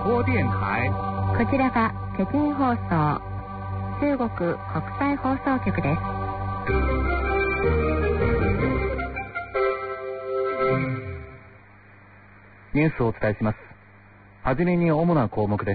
国電台。 こちらは北京放送中国国際放送局です。 ニュースをお伝えします。はじめに主な項目です。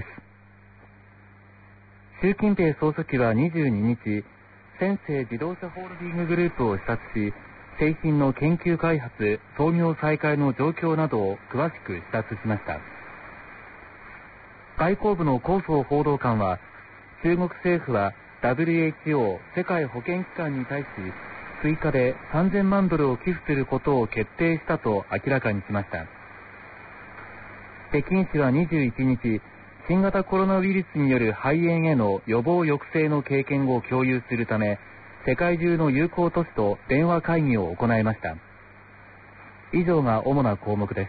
習近平総書記は22日、専製自動車ホールディンググループを視察し、製品の研究開発、操業再開の状況などを詳しく視察しました。外交部の広報報道官は、中国政府は WHO 世界保健機関に対し、追加で3000万ドルを寄付することを決定したと明らかにしました。北京市は21日、新型コロナウイルスによる肺炎への予防抑制の経験を共有するため、世界中の友好都市と電話会議を行いました。以上が主な項目です。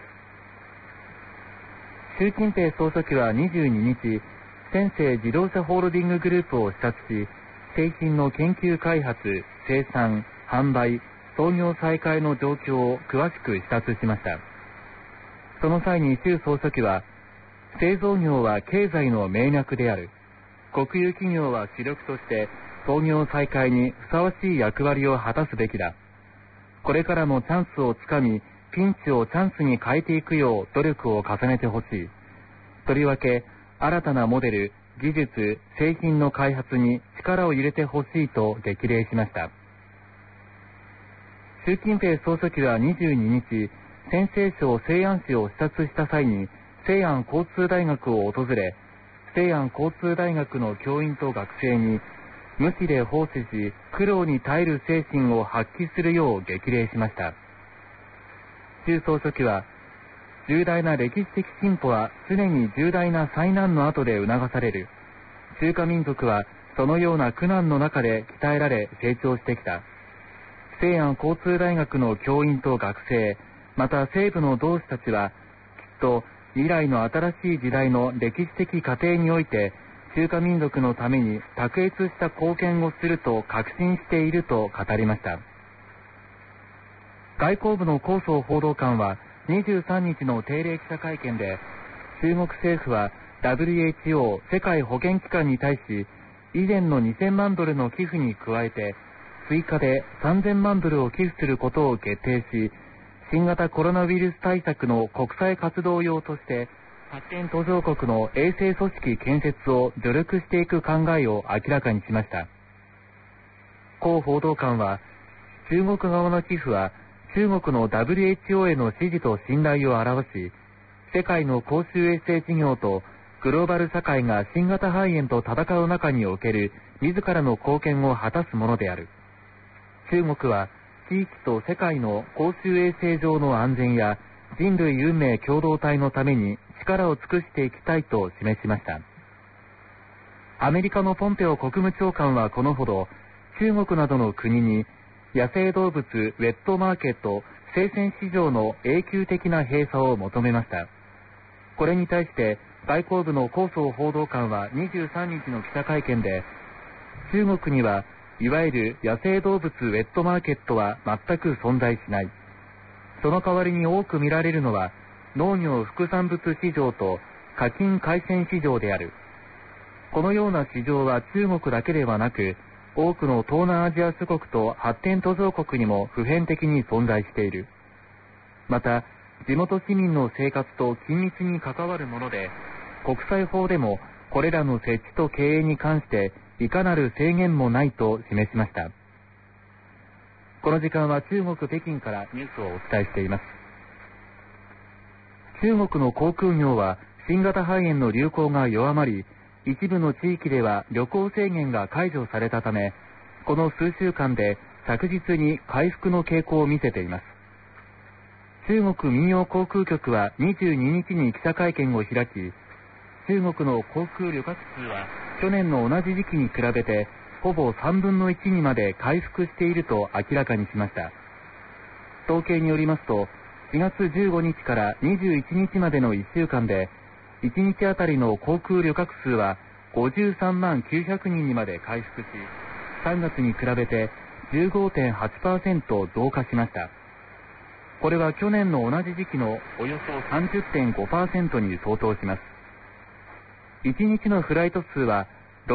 習近平総書記は22日、専製自動車ホールディンググループを視察し、製品の研究開発、生産、販売、操業再開の状況を詳しく視察しました。その際に習総書記は、製造業は経済の命脈である。国有企業は主力として操業再開にふさわしい役割を果たすべきだ。これからもチャンスをつかみ、ピンチをチャンスに変えていくよう努力を重ねてほしい。とりわけ、新たなモデル、技術、製品の開発に力を入れてほしいと激励しました。習近平総書記は22日、陝西省西安市を視察した際に、西安交通大学を訪れ、西安交通大学の教員と学生に、無知で奉仕し、苦労に耐える精神を発揮するよう激励しました。習総書記は、重大な歴史的進歩は常に重大な災難の後で促される。中華民族はそのような苦難の中で鍛えられ成長してきた。西安交通大学の教員と学生、また西部の同志たちは、きっと未来の新しい時代の歴史的過程において、中華民族のために卓越した貢献をすると確信していると語りました。外交部の広報報道官は23日の定例記者会見で、中国政府は WHO 世界保健機関に対し、以前の2000万ドルの寄付に加えて、追加で3000万ドルを寄付することを決定し、新型コロナウイルス対策の国際活動用として、発展途上国の衛生組織建設を助力していく考えを明らかにしました。広報道官は、中国側の寄付は、中国の WHO への支持と信頼を表し、世界の公衆衛生事業とグローバル社会が新型肺炎と戦う中における自らの貢献を果たすものである。中国は地域と世界の公衆衛生上の安全や人類運命共同体のために力を尽くしていきたいと示しました。アメリカのポンペオ国務長官はこのほど、中国などの国に野生動物ウェットマーケット生鮮市場の永久的な閉鎖を求めました。これに対して外交部の広報報道官は23日の記者会見で、中国にはいわゆる野生動物ウェットマーケットは全く存在しない。その代わりに多く見られるのは農業副産物市場と家禽海鮮市場である。このような市場は中国だけではなく、多くの東南アジア諸国と発展途上国にも普遍的に存在している。また、地元市民の生活と緊密に関わるもので、国際法でもこれらの設置と経営に関していかなる制限もないと示しました。この時間は中国北京からニュースをお伝えしています。中国の航空業は新型肺炎の流行が弱まり、一部の地域では旅行制限が解除されたため、この数週間で着実に回復の傾向を見せています。中国民謡航空局は22日に記者会見を開き、中国の航空旅客数は去年の同じ時期に比べてほぼ3分の1にまで回復していると明らかにしました。統計によりますと、4月15日から21日までの1週間で、1日あたりの航空旅客数は53万900人にまで回復し、3月に比べて 15.8% 増加しました。これは去年の同じ時期のおよそ 30.5% に相当します。 1日のフライト数は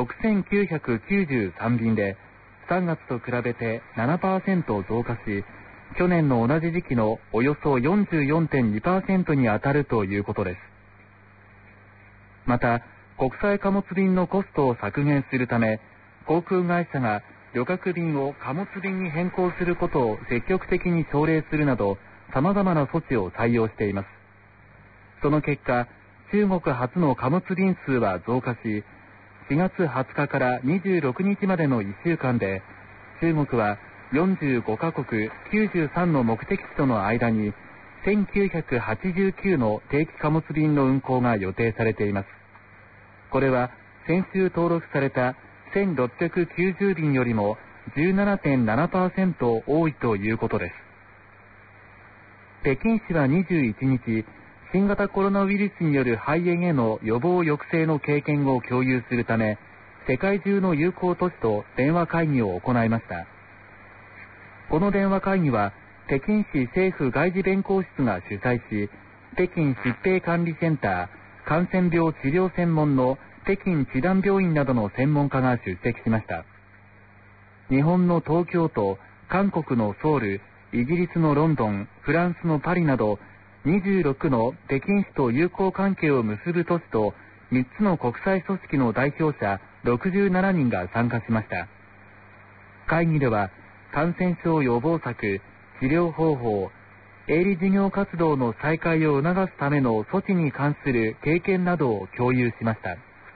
6993便で、3月と比べて 7% 増加し、去年の同じ時期のおよそ 44.2% に当たるということです。また、国際貨物便のコストを削減するため、航空会社が旅客便を貨物便に変更することを積極的に奨励するなど、様々な措置を採用しています。その結果、中国初の貨物便数は増加し、4月20日から26日までの1週間で、中国は45カ国93の目的地との間に1989の定期貨物便の運航が予定されています。これは先週登録された1690便よりも 17.7% 多いということです。北京市は21日、新型コロナウイルスによる肺炎への予防抑制の経験を共有するため、世界中の友好都市と電話会議を行いました。この電話会議は、北京市政府外事弁公室が主催し、北京疾病管理センター、感染病治療専門の北京地団病院などの専門家が出席しました。日本の東京都、韓国のソウル、イギリスのロンドン、フランスのパリなど、26の北京市と友好関係を結ぶ都市と3つの国際組織の代表者67人が参加しました。会議では感染症予防策、治療方法、営利事業活動の再開を促すための措置に関する経験などを共有しました。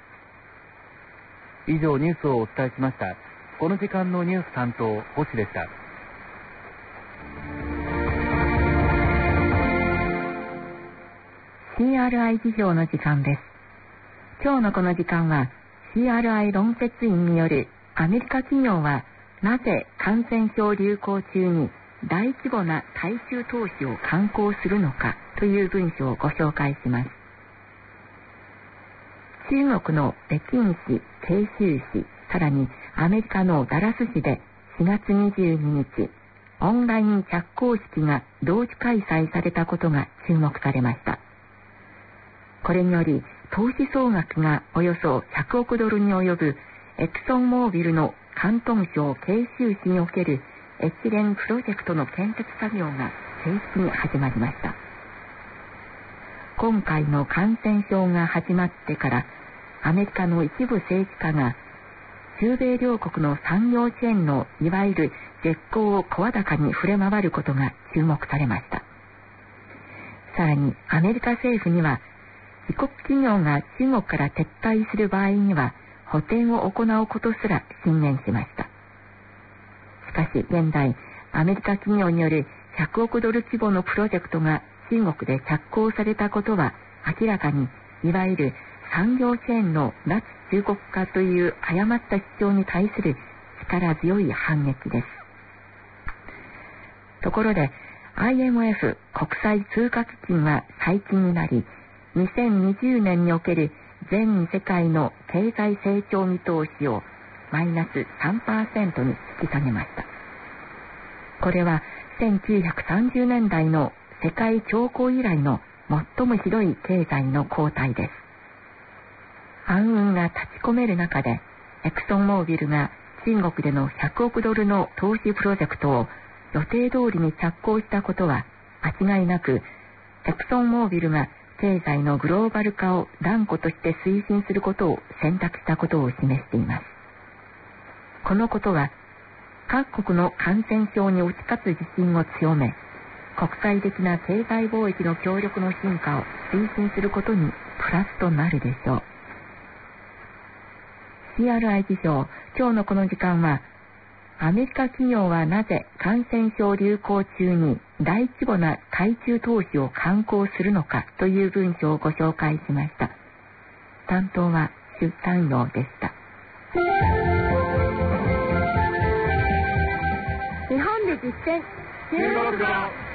以上ニュースをお伝えしました。この時間のニュース担当、星でした。 CRI 事情の時間です。今日のこの時間は CRI 論説員によるアメリカ企業はなぜ感染症流行中に大規模な対中投資を敢行するのかという文書をご紹介します。中国の北京市、鄭州市、さらにアメリカのダラス市で4月22日、オンライン着工式が同時開催されたことが注目されました。これにより投資総額がおよそ100億ドルに及ぶエクソンモービルの広東省鄭州市におけるエチレンプロジェクトの建設作業が正式に始まりました。今回の感染症が始まってからアメリカの一部政治家が中米両国の産業チェーンのいわゆる絶好を声高に触れ回ることが注目されました。さらにアメリカ政府には自国企業が中国から撤退する場合には補填を行うことすら進言しました。しかし現在アメリカ企業による100億ドル規模のプロジェクトが中国で着工されたことは明らかにいわゆる産業チェーンの脱中国化という誤った主張に対する力強い反撃です。ところで IMF 国際通貨基金は最近になり2020年における全世界の経済成長見通しをマイナス 3% に引き下げました。これは1930年代の世界恐慌以来の最もひどい経済の後退です。暗雲が立ち込める中でエクソンモービルが中国での100億ドルの投資プロジェクトを予定通りに着工したことは間違いなくエクソンモービルが経済のグローバル化を断固として推進することを選択したことを示しています。このことは各国の感染症に打ち勝つ自信を強め、国際的な経済貿易の協力の進化を推進することにプラスとなるでしょう。CRI 事情、今日のこの時間はアメリカ企業はなぜ感染症流行中に大規模な対中投資を敢行するのかという文章をご紹介しました。担当は朱丹陽でした。日本で実践中国語。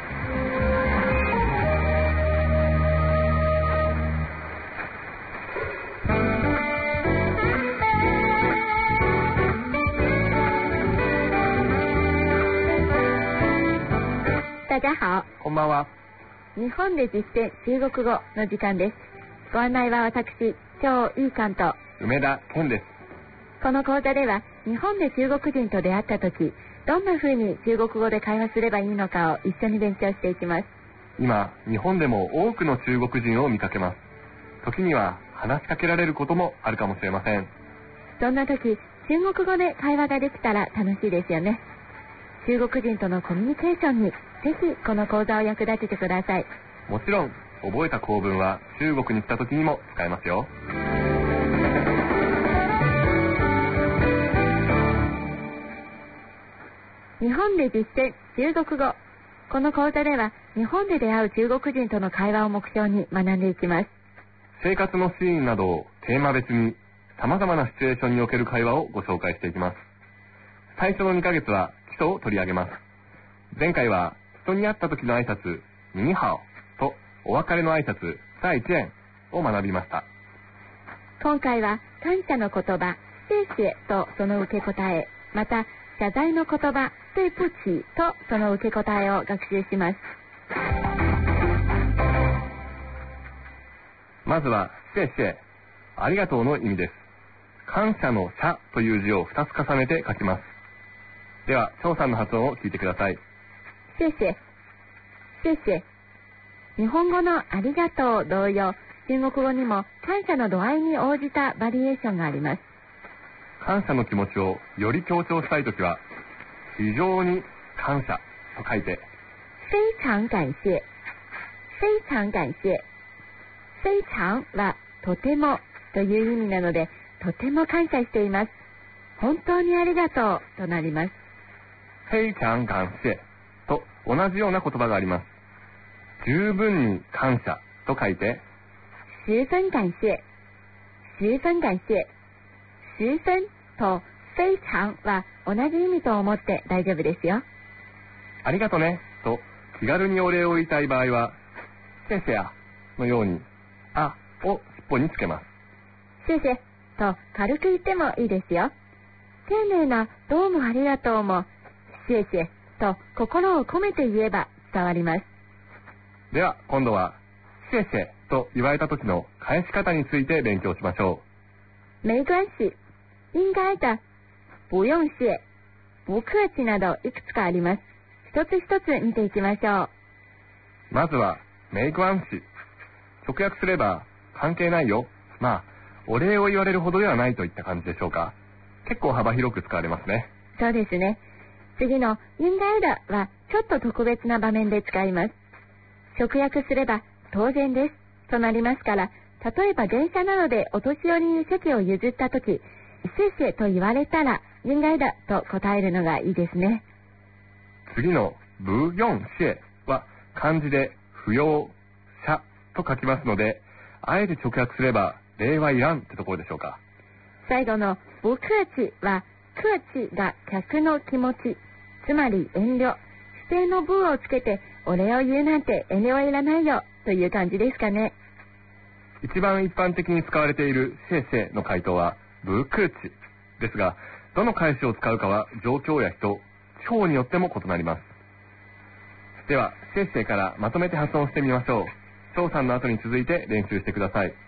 大家好。 こんばんは。 日本で実践中国語の時間です。ご案内は私、 張井さんと梅田健です。 この講座では日本で中国人と出会った時、どんな風に中国語で会話すればいいのかを一緒に勉強していきます。 今、日本でも多くの中国人を見かけます。時には話しかけられることもあるかもしれません。 そんな時、中国語で会話ができたら楽しいですよね。中国人とのコミュニケーションにぜひこの講座を役立ててください。 もちろん、覚えた構文は中国に来た時にも使えますよ。 日本で実践中国語。この講座では日本で出会う中国人との会話を目標に学んでいきます。 生活のシーンなどをテーマ別に様々なシチュエーションにおける会話をご紹介していきます。最初の2ヶ月は基礎を取り上げます。前回は人に会った時の挨拶、ニーハオとお別れの挨拶、再见を学びました。 今回は感謝の言葉、謝謝とその受け答え、また謝罪の言葉、对不起とその受け答えを学習します。 まずは、謝謝、ありがとうの意味です。感謝の謝という字を2つ重ねて書きます。では、張さんの発音を聞いてください。 谢謝、谢謝。日本語のありがとう同様、中国語にも感謝の度合いに応じたバリエーションがあります。 感謝の気持ちをより強調したいときは、非常に感謝と書いて、 非常感謝、非常感謝。非常はとてもという意味なので、とても感謝しています。本当にありがとうとなります。 非常感謝と同じような言葉があります。十分に感謝と書いて、 十分感謝、十分感謝。十分と非常は同じ意味と思って大丈夫ですよ。 ありがとねと気軽にお礼を言いたい場合は、谢謝やのように、あを尻尾につけます。 谢謝と軽く言ってもいいですよ。丁寧などうもありがとうも、谢謝と心を込めて言えば伝わります。 では今度は、谢謝と言われた時の返し方について勉強しましょう。没关系、应该的、不用谢、不客气などいくつかあります。一つ一つ見ていきましょう。 まずは、没关系。直訳すれば、関係ないよ。まあ、お礼を言われるほどではないといった感じでしょうか。結構幅広く使われますね。 そうですね。次の应该的はちょっと特別な場面で使います。直訳すれば当然ですとなりますから、例えば電車などでお年寄りに席を譲ったとき、谢謝と言われたら应该的と答えるのがいいですね。 次の不用謝は漢字で不要、謝と書きますので、あえて直訳すれば礼はいらんってところでしょうか。 最後の不客气は、客气が客の気持ち、つまり遠慮、否定の部をつけてお礼を言うなんて遠慮はいらないよという感じですかね。 一番一般的に使われている谢謝の回答は不客气ですが、どの返しを使うかは状況や人、地方によっても異なります。では、谢謝からまとめて発音してみましょう。張さんの後に続いて練習してください。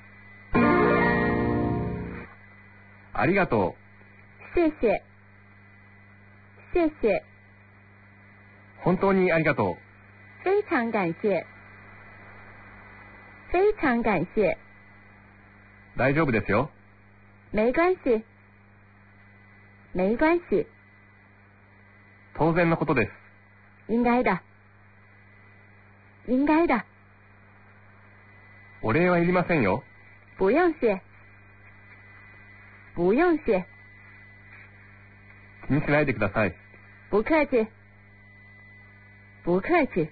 ありがとう。谢謝。谢謝。 本当にありがとう。 非常感謝。非常感謝。 大丈夫ですよ。 没关系。没关系。 当然のことです。 应该的。应该的。 お礼はいりませんよ。 不用谢。不用谢。 気にしないでください。 不客气。不客气。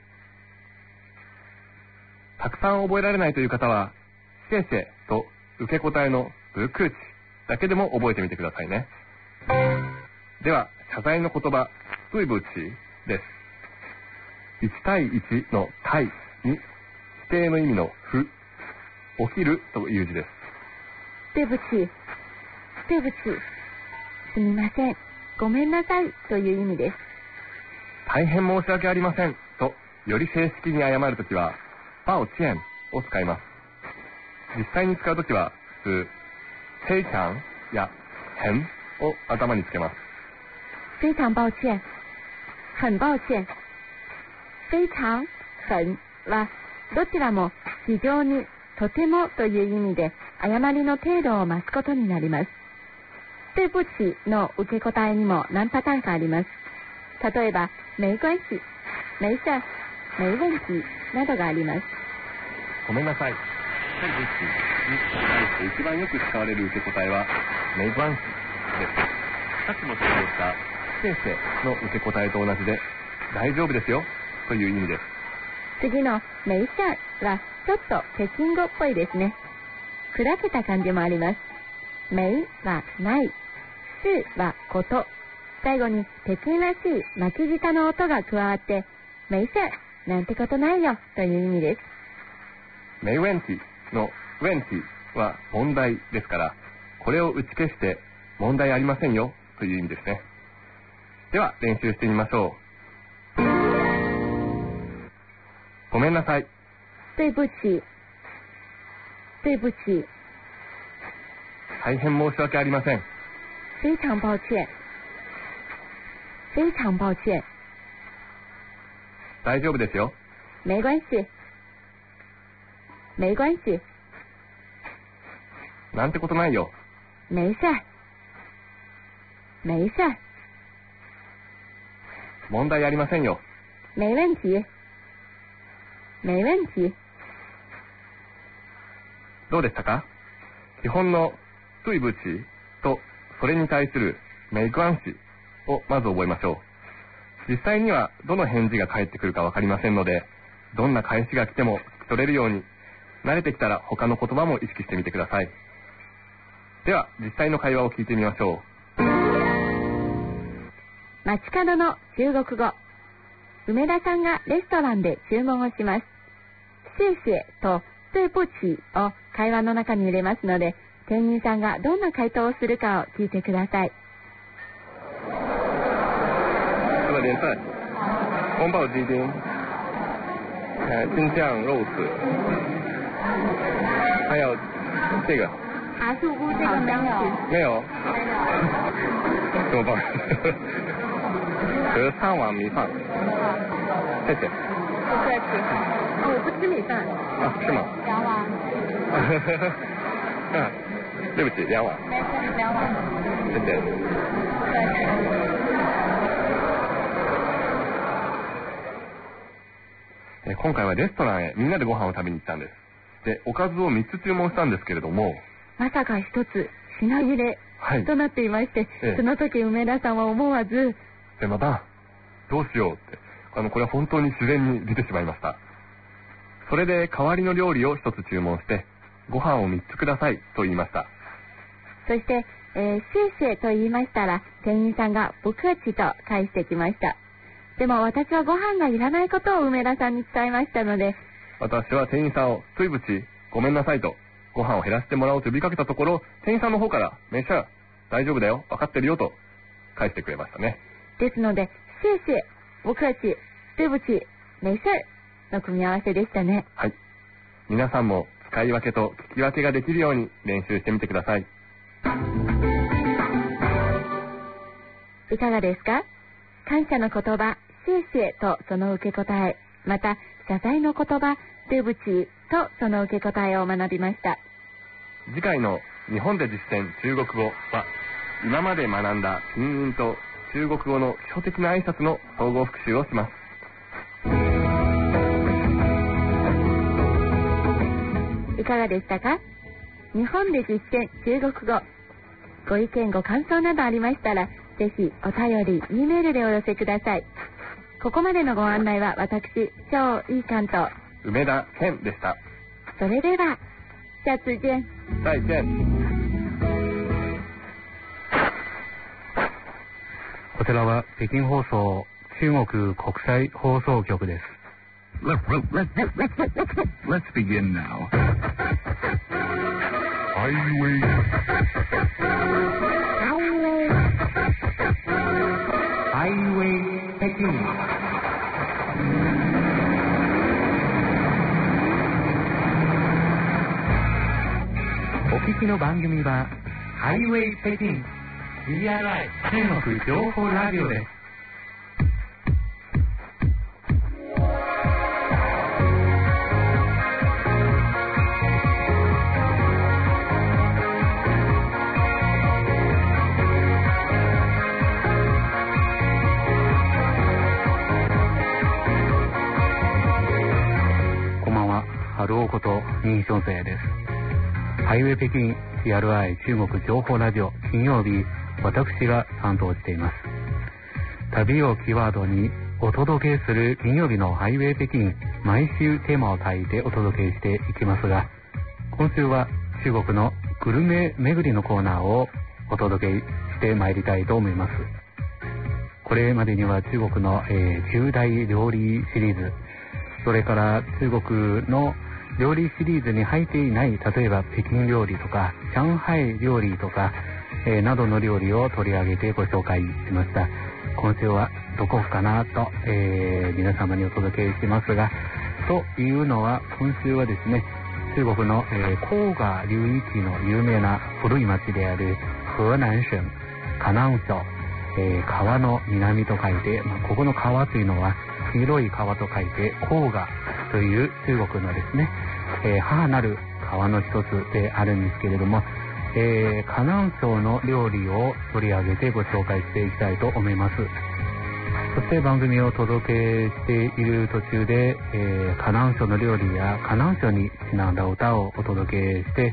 たくさん覚えられないという方は、谢謝と受け答えの不客气だけでも覚えてみてくださいね。では、謝罪の言葉、对不起です。1対1の対に、否定の意味の不、起きるという字です。 对不起。对不起。すみません。ごめんなさいという意味です。 大変申し訳ありませんと、より正式に謝るときは、抱歉を使います。実際に使うときは、 つ非常や很を頭につけます。 非常抱歉、很抱歉、非常、很はどちらも非常に、とてもという意味で誤りの程度を増すことになります。对不起の受け答えにも何パターンかあります。例えば、没关系、没事、没問題などがあります。 ごめんなさい。对不起に対して一番よく使われる受け答えは没关系です。さっきも登場した谢謝の受け答えと同じで大丈夫ですよという意味です。 次の没事はちょっと北京語っぽいですね。砕けた感じもあります。没はない、事はこと、最後に北京らしい巻き舌の音が加わって没事なんてことないよという意味です。 没問題の問題は問題ですから、これを打ち消して問題ありませんよという意味ですね。では練習してみましょう。ごめんなさい。 对不起、对不起、 大変申し訳ありません。 非常抱歉、非常抱歉、 大丈夫ですよ。 没关系、没关系、 なんてことないよ。 没事、没事、 問題ありませんよ。 没问题、没問題。 どうでしたか？基本の对不起とそれに対する没关系をまず覚えましょう。実際にはどの返事が返ってくるかわかりませんので、どんな返しが来ても聞き取れるように、慣れてきたら他の言葉も意識してみてください。では実際の会話を聞いてみましょう。 街角の中国語。梅田さんがレストランで注文をします。谢謝と对不起を会話の中に入れますので、店員さんがどんな回答をするかを聞いてください。 这个连菜，宫保鸡丁，京酱肉丝，还有这个。 茶树菇这个没有。 没有。怎么办？和3碗米饭。谢谢。 不客气。我不吃米饭。 啊，是吗 2碗。 对不起，2碗。 没事，2碗。 谢谢。今回はレストランへみんなでご飯を食べに行ったんです。で、おかずを3つ注文したんですけれども、 まさか1つ品切れとなっていまして、その時梅田さんは思わず、 またどうしようって、これは本当に自然に出てしまいました。それで代わりの料理を1つ注文して、ご飯を3つくださいと言いました。 そして、谢謝と言いましたら、店員さんが不客气と返してきました。でも私はご飯がいらないことを梅田さんに伝えましたので、 私は店員さんを对不起、ごめんなさいとご飯を減らしてもらおうと呼びかけたところ、店員さんの方から没事、大丈夫だよ、分かってるよと返してくれましたね。 ですので、谢謝、不客气、对不起、没事の組み合わせでしたね。 はい。皆さんも使い分けと聞き分けができるように練習してみてください。 いかがですか？感謝の言葉、谢謝とその受け答え、また謝罪の言葉、对不起とその受け答えを学びました。 次回の日本で実践中国語は、今まで学んだpinyinと中国語の基礎的な挨拶の総合復習をします。 いかがでしたか？日本で実践中国語。ご意見ご感想などありましたら、ぜひお便り、Eメールでお寄せください。ここまでのご案内は私、張一貫と梅田健でした。 それでは、下次見。 再见。 こちらは北京放送中国国際放送局です。 Let's begin now. Highway 北京。お聞きの番組はハイウェイ北京 CRI 中国情報ラジオです。 春尾こと任正生です。ハイウェイ北京 CRI 中国情報ラジオ金曜日、私が担当しています。旅をキーワードにお届けする金曜日のハイウェイ北京、毎週テーマを書いてお届けしていきますが、今週は中国のグルメ巡りのコーナーをお届けしてまいりたいと思います。これまでには中国の、10大料理シリーズ、それから中国の料理シリーズに入っていない、例えば北京料理とか上海料理とか、などの料理を取り上げてご紹介しました。今週はどこかなと、皆様にお届けしますが、というのは今週はですね、中国の、黄河流域の有名な古い町である河南省河南省、川の南と書いて、ここの川というのは黄色い川と書いて黄河という中国のですね、母なる川の一つであるんですけれども、河南省の料理を取り上げてご紹介していきたいと思います。そして番組をお届けしている途中で、河南省の料理や河南省にちなんだ歌をお届けして、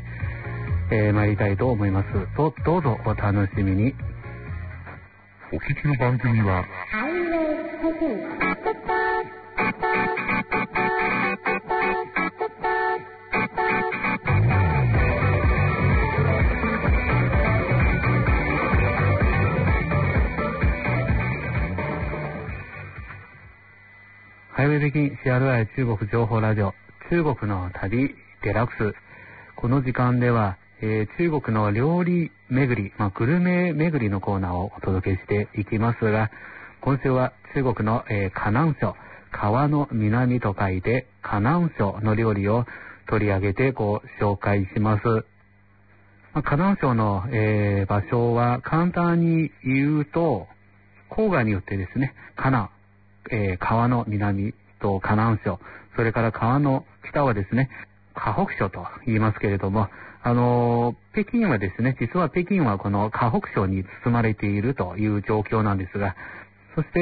参りたいと思います。とどうぞお楽しみに。 お聞きの番組はハイウェイ北京 CRI 中国情報ラジオ中国の旅デラックス。この時間では、中国の料理巡り、グルメ巡りのコーナーをお届けしていきますが、今週は中国の、河南省、川の南と書いて河南省の料理を取り上げてご紹介します。河南省の、場所は簡単に言うと、黄河によってですね、河南、川の南と河南省、それから川の北はですね、河北省と言いますけれども、北京はですね、実は北京はこの河北省に包まれているという状況なんですが、そして、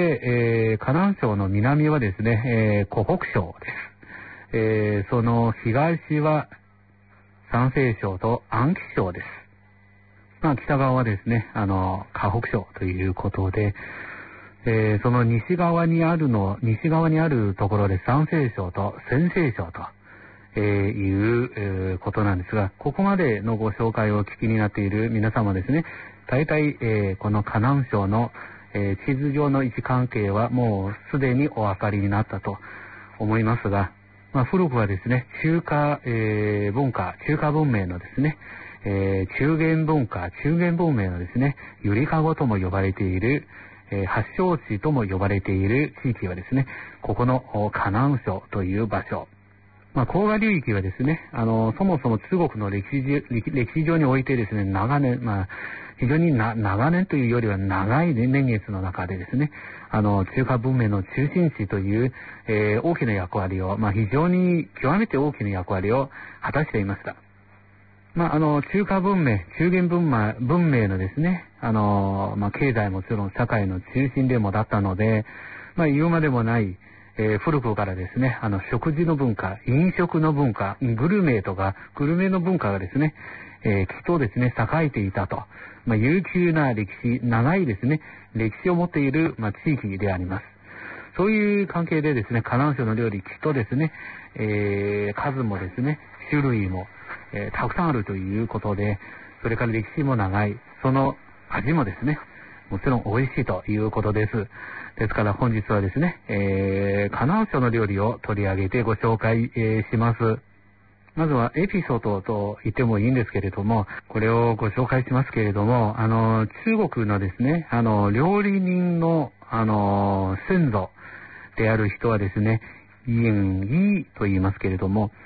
河南省の南はですね、湖北省です。その東は山西省と安徽省です。北側はですね、河北省ということで、その西側にあるところで山西省と陝西省ということなんですが、ここまでのご紹介をお聞きになっている皆様ですね、大体、この河南省の、地図上の位置関係はもうすでにお分かりになったと思いますが、古くはですね、中華文明のですね、中原文明のですね、ゆりかごとも呼ばれている、発祥地とも呼ばれている地域はですね、ここの河南省という場所。黄河流域はですね、そもそも中国の歴史上においてですね、長年、非常に長年というよりは長い年月の中でですね、中華文明の中心地という、大きな役割を、非常に極めて大きな役割を果たしていました。中華文明、中原文明のですね、経済もちろん社会の中心でもだったので、言うまでもない、古くからですね、食事の文化、飲食の文化、グルメの文化がですね、きっとですね、栄えていたと。悠久な歴史、長いですね、歴史を持っている、地域であります。そういう関係でですね、河南省の料理、きっとですね、数もですね、種類も、たくさんあるということで、それから歴史も長い、その味もですね、もちろん美味しいということです。ですから本日はですね、河南省の料理を取り上げてご紹介、します。まずはエピソードと言ってもいいんですけれども、これをご紹介しますけれども、中国のですね、料理人の、先祖である人はですね、尹伊と言いますけれども、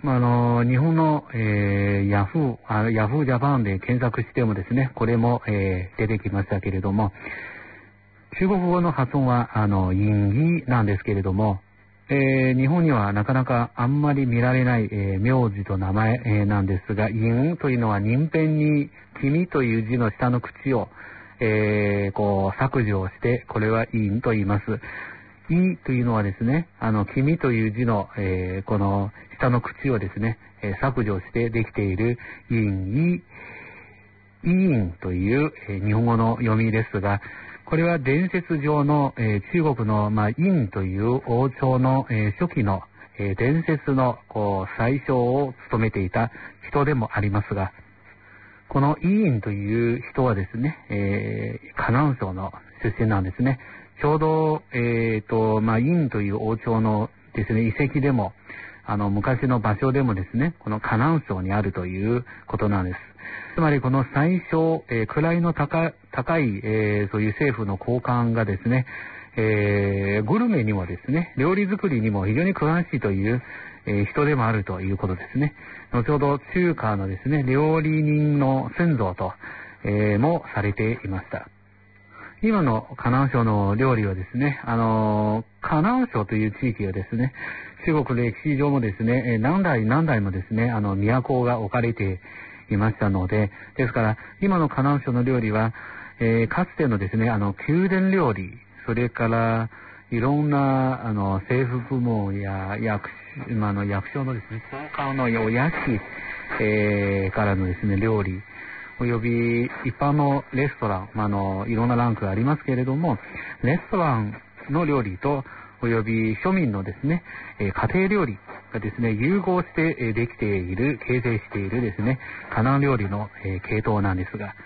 日本の、ヤフージャパンで検索してもですね、これも、出てきましたけれども、中国語の発音は、隠義なんですけれども、日本にはなかなかあんまり見られない、名字と名前、なんですが、隠というのは人偏に君という字の下の口を、削除をして、これは隠と言います。いというのはですね、君という字の、この下の口をですね、削除してできている隠義という、日本語の読みですが、これは伝説上の、中国の、殷という王朝の、初期の、伝説の宰相を務めていた人でもありますが、この殷という人はですね、河南省の出身なんですね。ちょうど、殷という王朝のですね、遺跡でも、昔の場所でもですね、この河南省にあるということなんです。つまりこの宰相、位の高い、そういう政府の高官がですね、グルメにもですね、料理作りにも非常に詳しいという、人でもあるということですね。後ほど中華のですね、料理人の先祖と、もされていました。今の河南省の料理はですね、河南省という地域はですね、中国歴史上もですね、何代もですね、都が置かれていましたので、ですから今の河南省の料理は、かつてのですね、宮殿料理、それからいろんな政府部門や役所のですね、総監のお屋敷、からのですね、料理および一般のレストラン、いろんなランクがありますけれども、レストランの料理とおよび庶民のですね、家庭料理がですね、融合してできている、形成しているですね、河南料理の系統なんですが、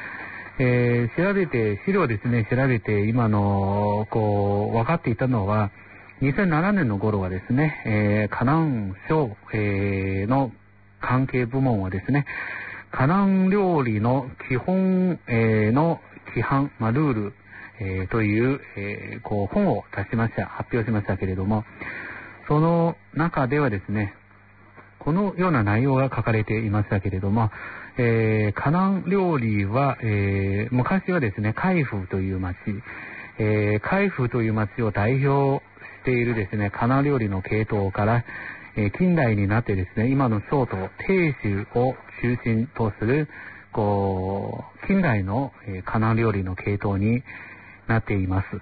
資料ですね、調べて今の分かっていたのは、2007年の頃はですね、河南省の関係部門はですね、河南料理の基本の規範、ルール、という、本を発表しましたけれども、その中ではですね、このような内容が書かれていましたけれども、河南料理は、昔はですね、海風という町、海風という町を代表しているですね、河南料理の系統から、近代になってですね、今の省都、鄭州を中心とする、近代の河南料理の系統になっています。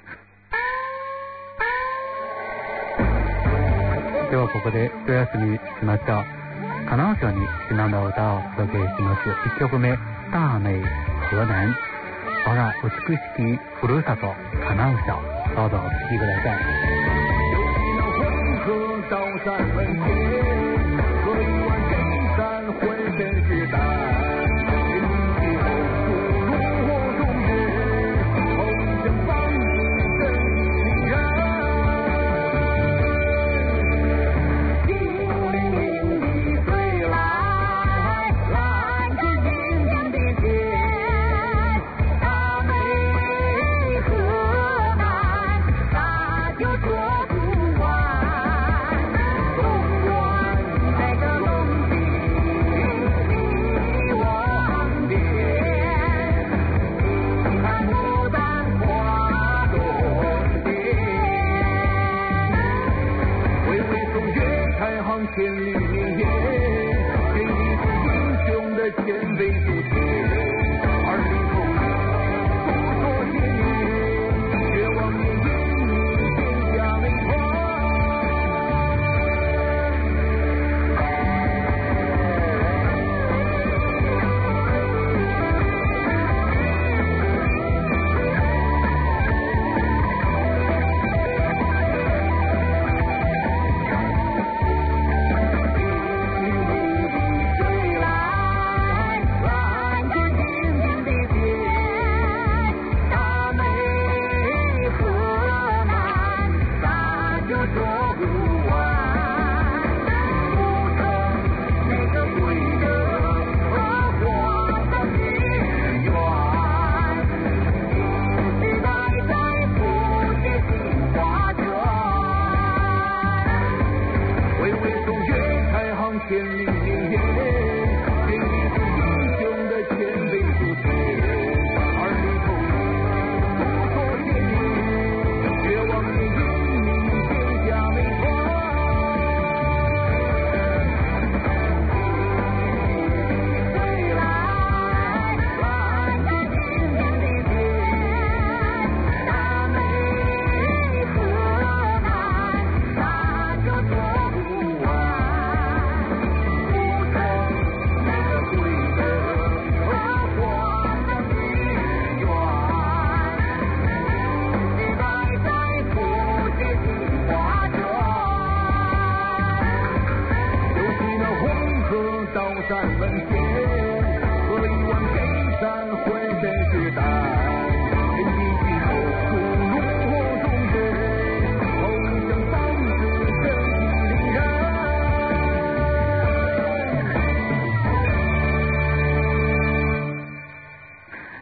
ではここで一休みしましょう。河南省にちなんだ歌をお届けします。1曲目、大美河南。我が美しきふるさと河南省。どうぞお聴きください。 高山门前，喝一碗金山浑身是胆，饮一口吐露中原，吼一声放肆真气然。金陵陵的水来，蓝天金亮的天，大美河南，那就说不完。中国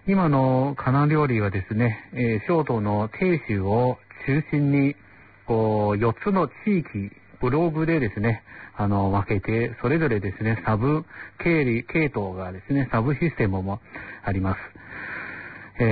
今のカナン料理はですね、小島の鄭州を中心に4つの地域、ブログでですね、分けて、それぞれですね、サブ系統がですね、サブシステムもあります。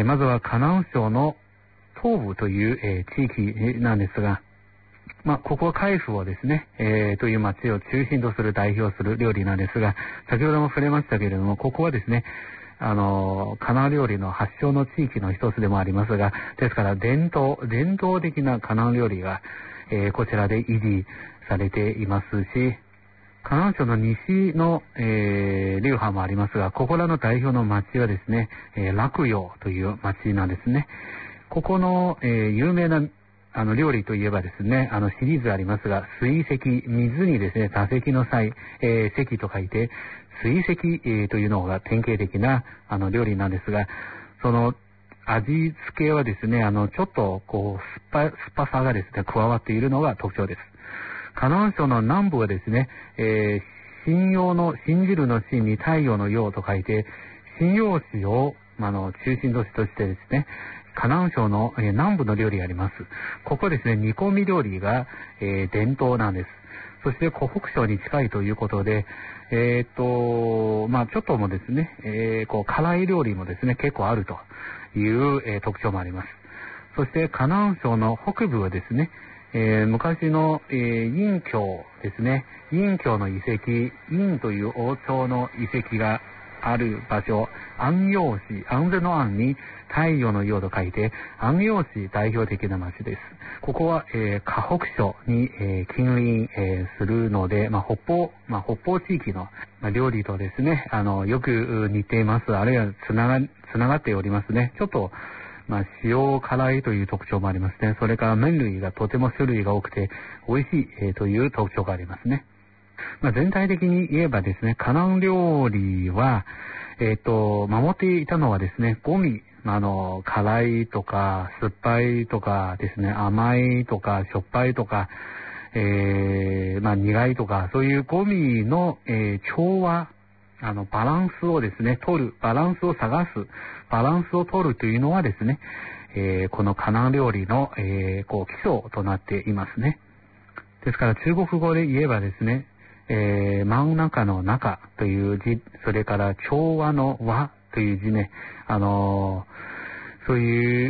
まずは河南省の東部という、地域なんですが、ここは海府をですね、という町を中心とする代表する料理なんですが、先ほども触れましたけれども、ここはですね、河南料理の発祥の地域の一つでもありますが、ですから伝統的な河南料理が、こちらで維持されていますし、河南省の西の、流派もありますが、ここらの代表の町はですね、洛陽という町なんですね。ここの、有名な料理といえばですね、シリーズありますが、水石、水にですね、座席の際、石と書いて、水石、というのが典型的な料理なんですが、その味付けはですね、ちょっと酸っぱさがですね、加わっているのが特徴です。河南省の南部はですね、信じるの信に太陽の陽と書いて、信陽市を、中心都市としてですね、河南省の、南部の料理があります。ここですね、煮込み料理が、伝統なんです。そして湖北省に近いということで、ちょっともですね、辛い料理もですね、結構あるという、特徴もあります。そして河南省の北部はですね、昔の、隠居ですね、隠居の遺跡、隠という王朝の遺跡がある場所、安陽市、安全の安に太陽の陽と書いて、安陽市代表的な町です。ここは、河北省に、近隣、するので、北方地域の、料理とですね、よく似ています。あるいはつながっておりますね。ちょっと、塩辛いという特徴もありますね。それから麺類がとても種類が多くて美味しい、という特徴がありますね。全体的に言えばですね、河南料理は、守っていたのはですね、五味、辛いとか酸っぱいとかですね、甘いとかしょっぱいとか、苦いとか、そういう五味の、調和、バランスをですね、バランスを探す、バランスを取るというのはですね、この河南料理の、基礎となっていますね。ですから中国語で言えばですね、真ん中の中という字、それから調和の和という字ね、そういう、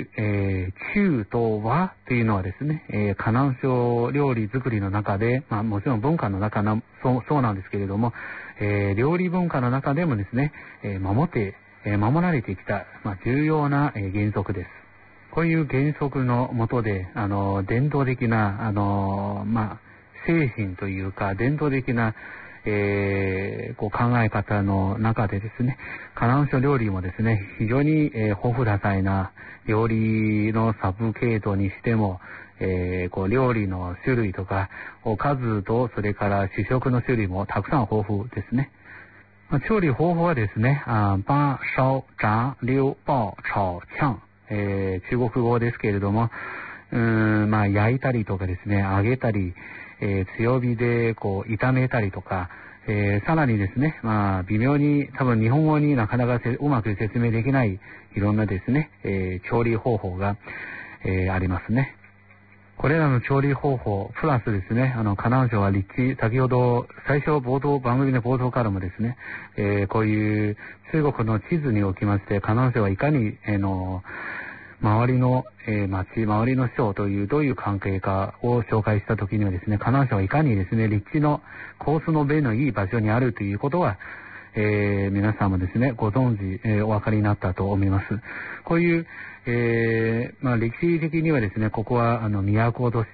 中と和というのはですね、河南省料理作りの中で、もちろん文化の中のそうなんですけれども、料理文化の中でもですね、守られてきた、重要な、原則です。こういう原則の下で、伝統的な、精神というか、伝統的な、考え方の中でですね、河南省料理もですね、非常に、豊富多彩な料理のサブ系統にしても、料理の種類とか、おかずと、それから主食の種類もたくさん豊富ですね。調理方法はですね、爆、烧、炸、溜、爆、炒、炝、中国語ですけれども、焼いたりとかですね、揚げたり、強火で炒めたりとか、さらにですね、微妙に多分日本語になかなかうまく説明できないいろんなですね、調理方法が、ありますね。これらの調理方法プラスですね、河南省は立地、先ほど最初番組の冒頭からもですね、こういう中国の地図におきまして河南省はいかに周りの、町、周りの省というどういう関係かを紹介したときにはですね、河南省はいかにですね、立地のコースの便のいい場所にあるということは、皆さんもですね、ご存知、お分かりになったと思います。こういう、歴史的にはですね、ここは都として、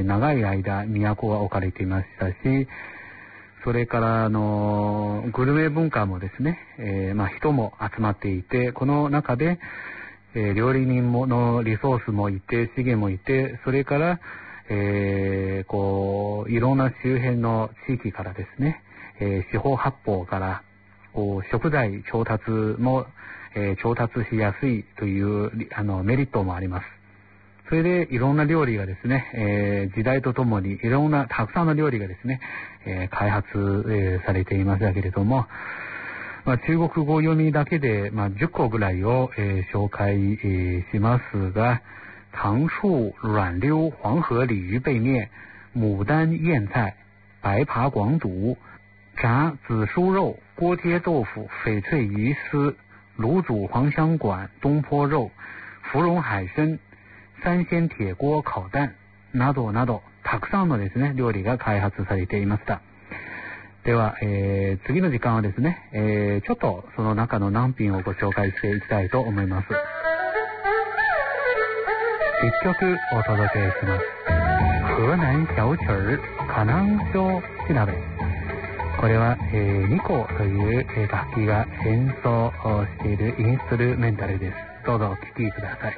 長い間都が置かれていましたし、それからグルメ文化もですね、人も集まっていて、この中で、料理人のリソースもいて、資源もいて、それから、いろんな周辺の地域からですね、四方八方から食材調達も、調達しやすいというメリットもあります。それでいろんな料理がですね、時代とともにいろんなたくさんの料理がですね、開発、されていますけれども、 中国語読みだけで、10個ぐらいを、紹介、しますが、糖醋软溜黄河鲤鱼背面、牡丹燕菜、白扒广肚、炸紫苏肉、锅贴豆腐、翡翠鱼丝、卤煮黄香管、东坡肉、芙蓉海参、三鮮鐵鍋烤蛋などなど、たくさんのですね、料理が開発されていました。では、次の時間はですね、ちょっとその中の何品をご紹介していきたいと思います。一曲お届けします。河南小曲儿河南省調べ。これは、ニコという楽器が演奏しているインストルメンタルです。どうぞお聴きください。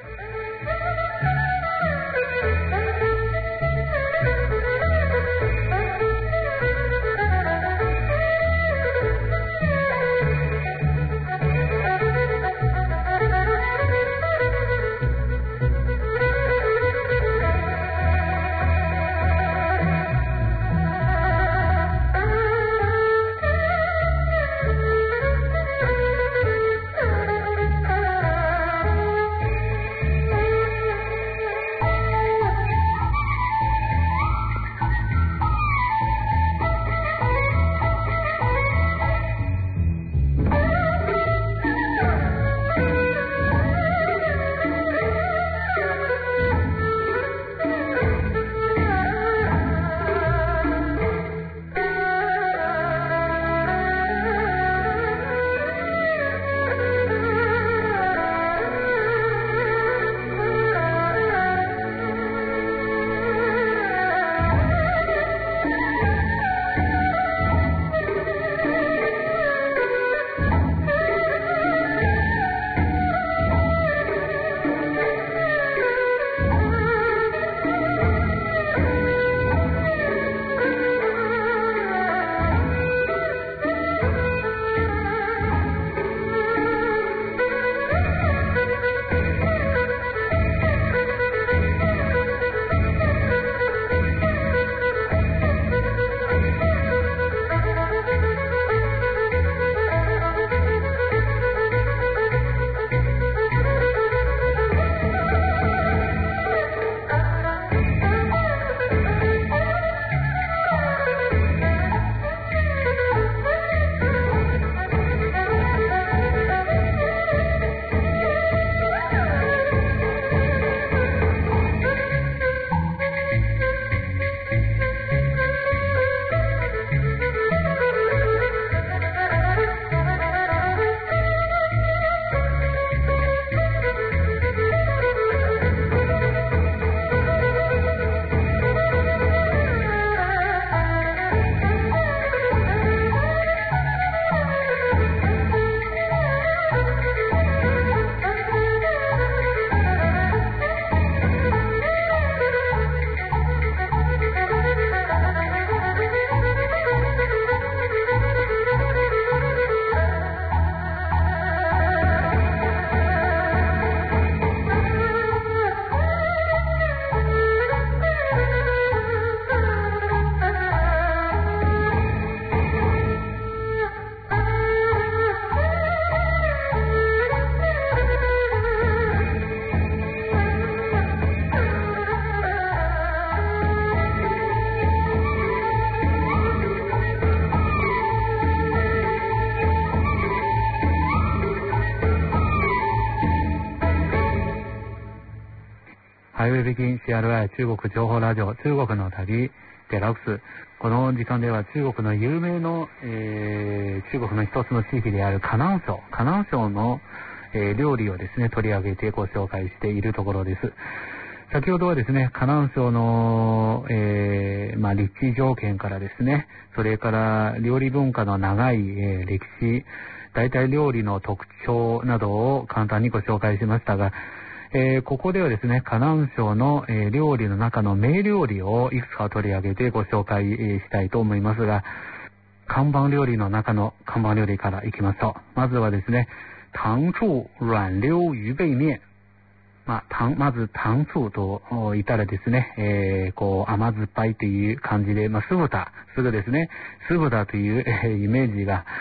ハイウェイ北京 CRI 中国情報ラジオ中国の旅デラックス。この時間では中国の有名の、中国の一つの地域である河南省の、料理をですね取り上げてご紹介しているところです。先ほどはですね河南省の、立地条件からですね、それから料理文化の長い、歴史、大体料理の特徴などを簡単にご紹介しましたが、ここではですね河南省の、料理の中の名料理をいくつか取り上げてご紹介、したいと思いますが、看板料理の中の看板料理からいきましょう。まずはですね糖醋軟溜鱼背面。まず糖醋と言ったらですね、甘酸っぱいという感じで、酢豚ですね、酢豚という、イメージが、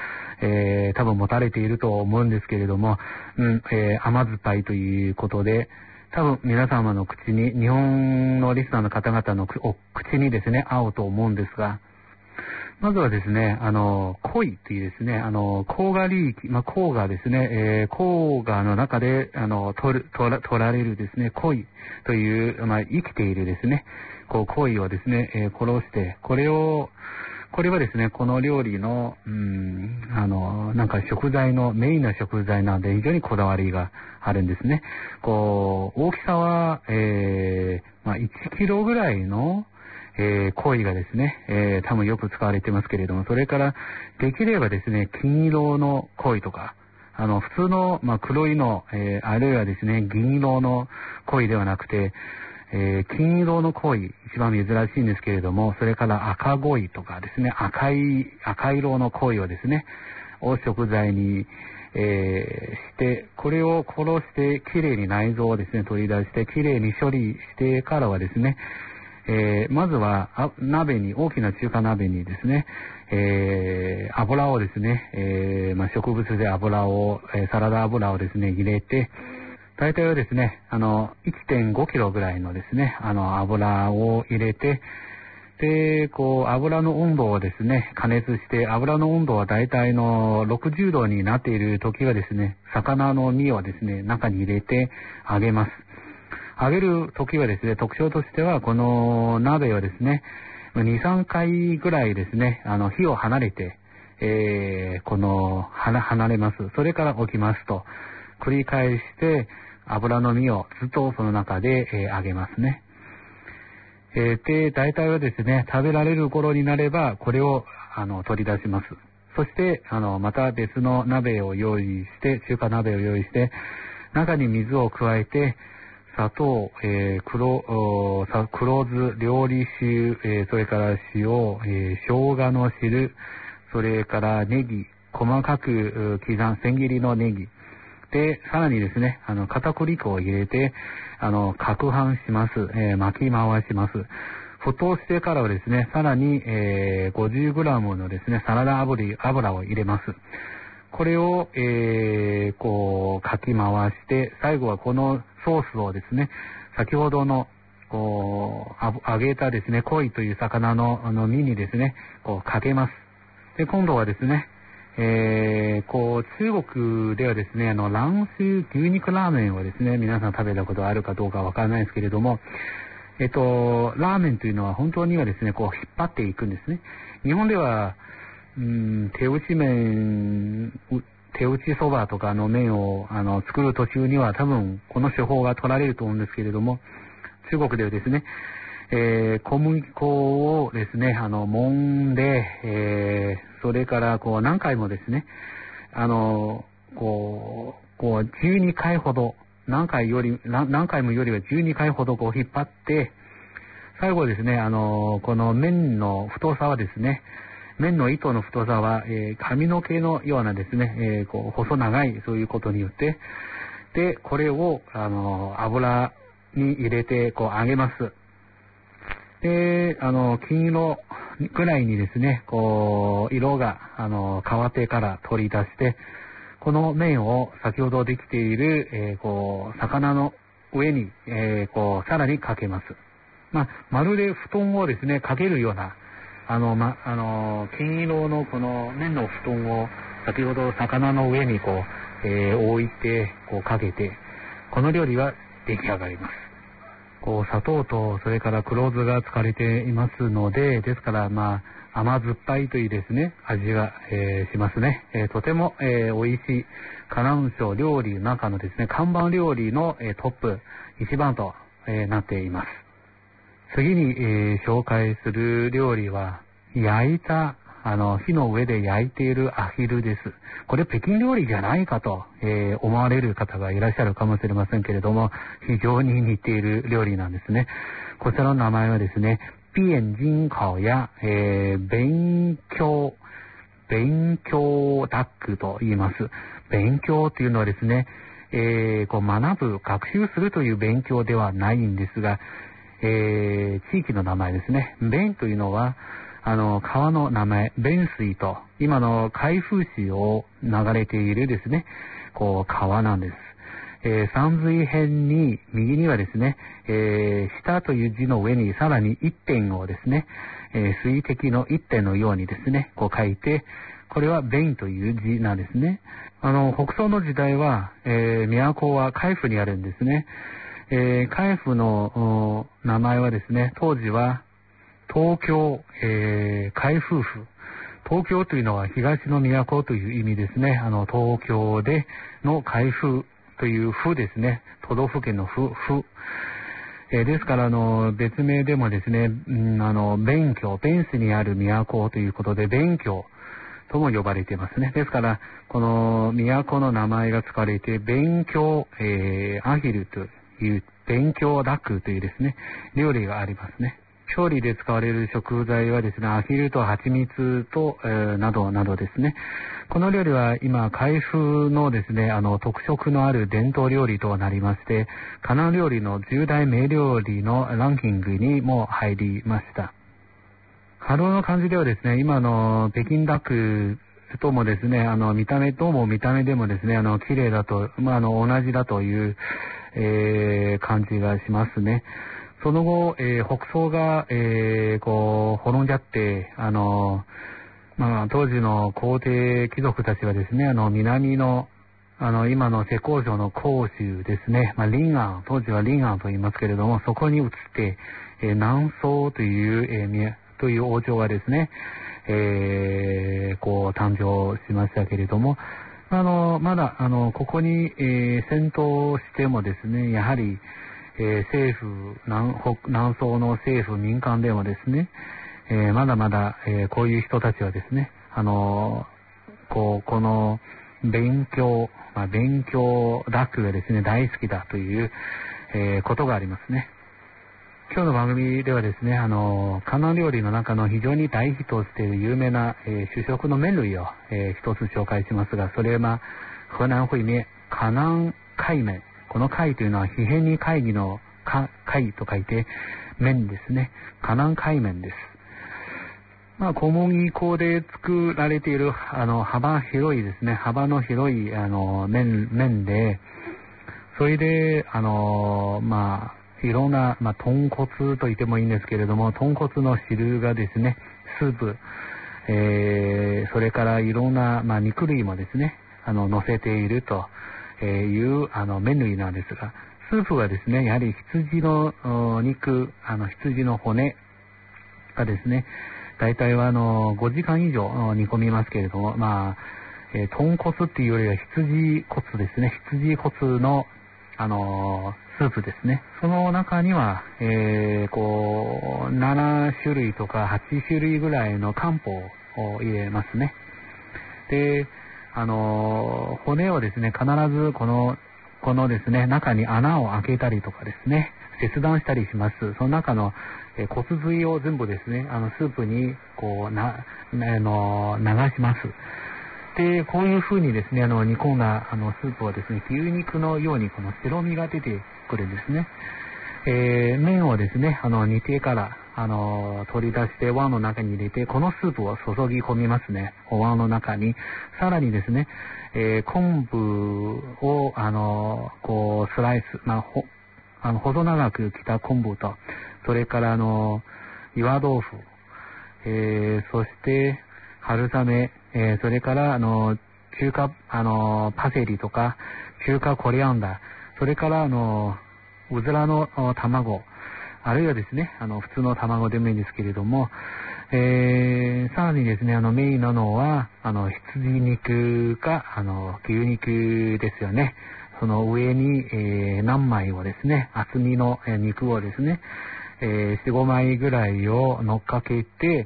多分持たれていると思うんですけれども、甘酸っぱいということで、多分皆様の口に、日本のリスナーの方々の口にですね、合うと思うんですが、まずはですね、鯉というですね、黄河流域、黄河ですね、黄河の中で、取られるですね、鯉という、生きているですね、鯉をですね、殺して、これはですね、この料理の、なんか食材の、メインの食材なので、非常にこだわりがあるんですね。大きさは、1キロぐらいの、鯉がですね、多分よく使われてますけれども、それから、できればですね、金色の鯉とか、普通の、黒いの、あるいはですね、銀色の鯉ではなくて、金色の鯉、一番珍しいんですけれども、それから赤鯉とかですね、赤色の鯉をですね、を食材に、して、これを殺して、きれいに内臓をですね、取り出して、きれいに処理してからはですね、まずは鍋に、大きな中華鍋にですね、油をですね、植物で油を、サラダ油をですね、入れて、大体はですね、1.5 キロぐらいのですね、油を入れて、で、油の温度をですね、加熱して、油の温度は大体の60度になっている時はですね、魚の身をですね、中に入れて揚げます。揚げる時はですね、特徴としては、この鍋をですね、2、3回ぐらいですね、火を離れて、離れます。それから置きますと、繰り返して、油の身をずっとその中で、揚げますね。で、大体はですね、食べられる頃になれば、これを、取り出します。そして、また別の鍋を用意して、中華鍋を用意して、中に水を加えて、砂糖、黒酢、料理酒、それから塩、生姜の汁、それからネギ、細かく千切りのネギ。で、さらにですね、片栗粉を入れて、攪拌します。巻き回します。沸騰してからはですね、さらに、50g のですね、サラダ油を入れます。これを、かき回して、最後はこのソースをですね、先ほどの、揚げたですね、鯉という魚の身にですね、かけます。で、今度はですね、中国ではですね、蘭州牛肉ラーメンをですね、皆さん食べたことあるかどうかわからないですけれども、ラーメンというのは本当にはですね、引っ張っていくんですね。日本では、手打ちそばとかの麺を作る途中には多分この手法が取られると思うんですけれども、中国ではですね、小麦粉をですね、揉んで、それから何回もですね、12回ほど、何回もよりは12回ほど引っ張って、最後ですね、この麺の太さはですね、麺の糸の太さは、髪の毛のようなですね、細長い、そういうことによって、で、これを、油に入れて、揚げます。で、金色ぐらいにですね、色が、変わってから取り出して、この麺を先ほどできている、魚の上に、さらにかけます。まるで布団をですね、かけるような、金色のこの麺の布団を先ほど魚の上に置いて、かけて、この料理は出来上がります。砂糖とそれから黒酢が使われていますので、ですから甘酸っぱいというですね、味が、しますね。とても、美味しい河南省料理の中のですね、看板料理の、トップ1番と、なっています。次に、紹介する料理は、焼いた、火の上で焼いているアヒルです。これ北京料理じゃないかと、思われる方がいらっしゃるかもしれませんけれども、非常に似ている料理なんですね。こちらの名前はですね、弁金烤や、勉強ダックと言います。勉強というのはですね、学ぶ、学習するという勉強ではないんですが、地域の名前ですね。弁というのは、 川の名前、弁水と、今の海風市を流れているですね、川なんです。山水辺に、右にはですね、下という字の上にさらに一点をですね、水滴の一点のようにですね、書いて、これは弁という字なんですね。北宋の時代は、都は海府にあるんですね。海府の名前はですね、当時は東京、海風府。東京というのは東の都という意味ですね。東京での海風という府ですね。都道府県の府。ですから、別名でもですね、弁京、弁市にある都ということで、弁京とも呼ばれていますね。ですから、この都の名前が使われて、弁京、アヒルという、弁京ダックというですね、料理がありますね。調理で使われる食材はですね、アヒルと蜂蜜と、などなどですね。この料理は今、海風のですね、特色のある伝統料理となりまして、河南料理の10大名料理のランキングにも入りました。ハローの漢字ではですね、今の北京ダックともですね、見た目でもですね、綺麗だと、同じだという、感じがしますね。その後、北宋が、滅んじゃって、当時の皇帝貴族たちはですね、南の、今の浙江省の杭州ですね、臨安、当時は臨安と言いますけれども、そこに移って、南宋という王朝がですね、誕生しましたけれども、まだ、ここに、戦闘してもですね、やはり、政府、南宋の政府民間でもですね、まだまだ、こういう人たちはですね、この勉強ダックがですね、大好きだという、ことがありますね。今日の番組ではですね、河南料理の中の非常に大ヒットしている有名な、主食の麺類を、一つ紹介しますが、それは、河南烩面、河南貝麺。この貝というのは、非変に会議の貝と書いて、麺ですね。河南貝麺です。小麦粉で作られている、幅広いですね、幅の広い、麺で、それで、いろんな、豚骨と言ってもいいんですけれども、豚骨の汁がですね、スープ、それからいろんな、肉類もですね、乗せているという麺類なんですが、スープはですね、やはり羊の肉、羊の骨がですね、大体は5時間以上煮込みますけれども、豚骨っていうよりは羊骨ですね、羊骨のスープですね。その中には、7種類とか8種類ぐらいの漢方を入れますね。で、骨をですね、必ずこのですね、中に穴を開けたりとかですね、切断したりします。その中の骨髄を全部ですね、スープに流します。で、こういう風にですね、煮込んだスープはですね、牛肉のようにこの白身が出てくるんですね。麺をですね、煮てから取り出して碗の中に入れて、このスープを注ぎ込みますね。碗の中に。さらにですね、昆布をスライス、細長く切った昆布と、それから岩豆腐、そして春雨、それから中華パセリとか中華コリアンダー、それからうずらの卵、あるいはですね普通の卵でもいいんですけれども、さらにですねメインなのは羊肉か牛肉ですよね。その上に、何枚をですね厚みの肉をですね、4、5枚ぐらいを乗っかけて、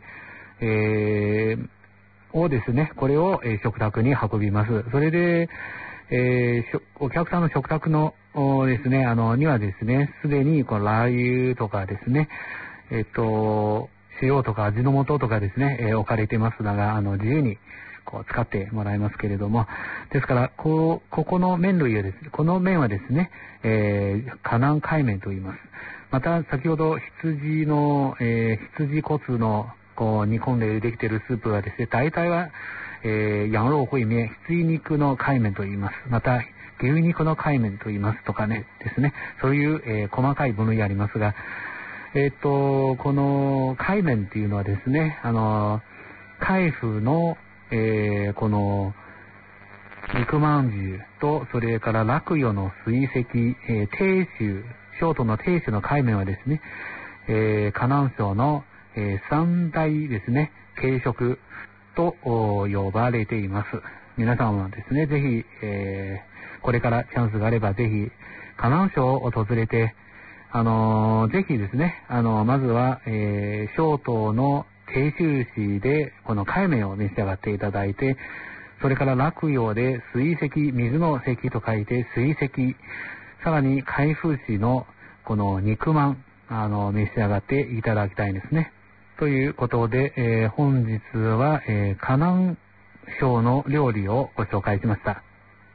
ですね、これを、食卓に運びます。それで、お客さんの食卓のですね、にはですね、すでにこのラー油とかですね、塩とか味の素とかですね、置かれてますのが、自由に使ってもらいますけれども、ですから、ここの麺類はですね、この麺はですね、河南貝麺と言います。また、先ほど羊骨のこう煮込んでできているスープはですね、大体は、羊肉烩麺、羊肉の海麺と言います。また、牛肉の海麺と言いますとかね、ですね。そういう、細かい分類ありますが、この海麺っていうのはですね、海風の、この、肉まんじゅうと、それから落葉の水石、低州、ショートの低州の海麺はですね、河南省の、三大ですね、軽食と呼ばれています。皆さんはですね、ぜひ、これからチャンスがあればぜひ、河南省を訪れて、ぜひですね、まずは、小島の低州市でこの海麺を召し上がっていただいて、それから落葉で水石、水の石と書いて水石、さらに海風市のこの肉まん、召し上がっていただきたいんですね。ということで、本日は、河南省の料理をご紹介しました。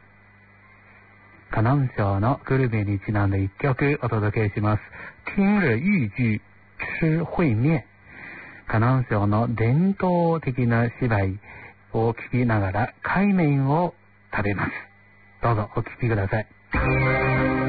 河南省のグルメにちなんで一曲お届けします。听了豫劇吃烩面。河南省の伝統的な芝居を聞きながら海麺を食べます。どうぞお聞きください。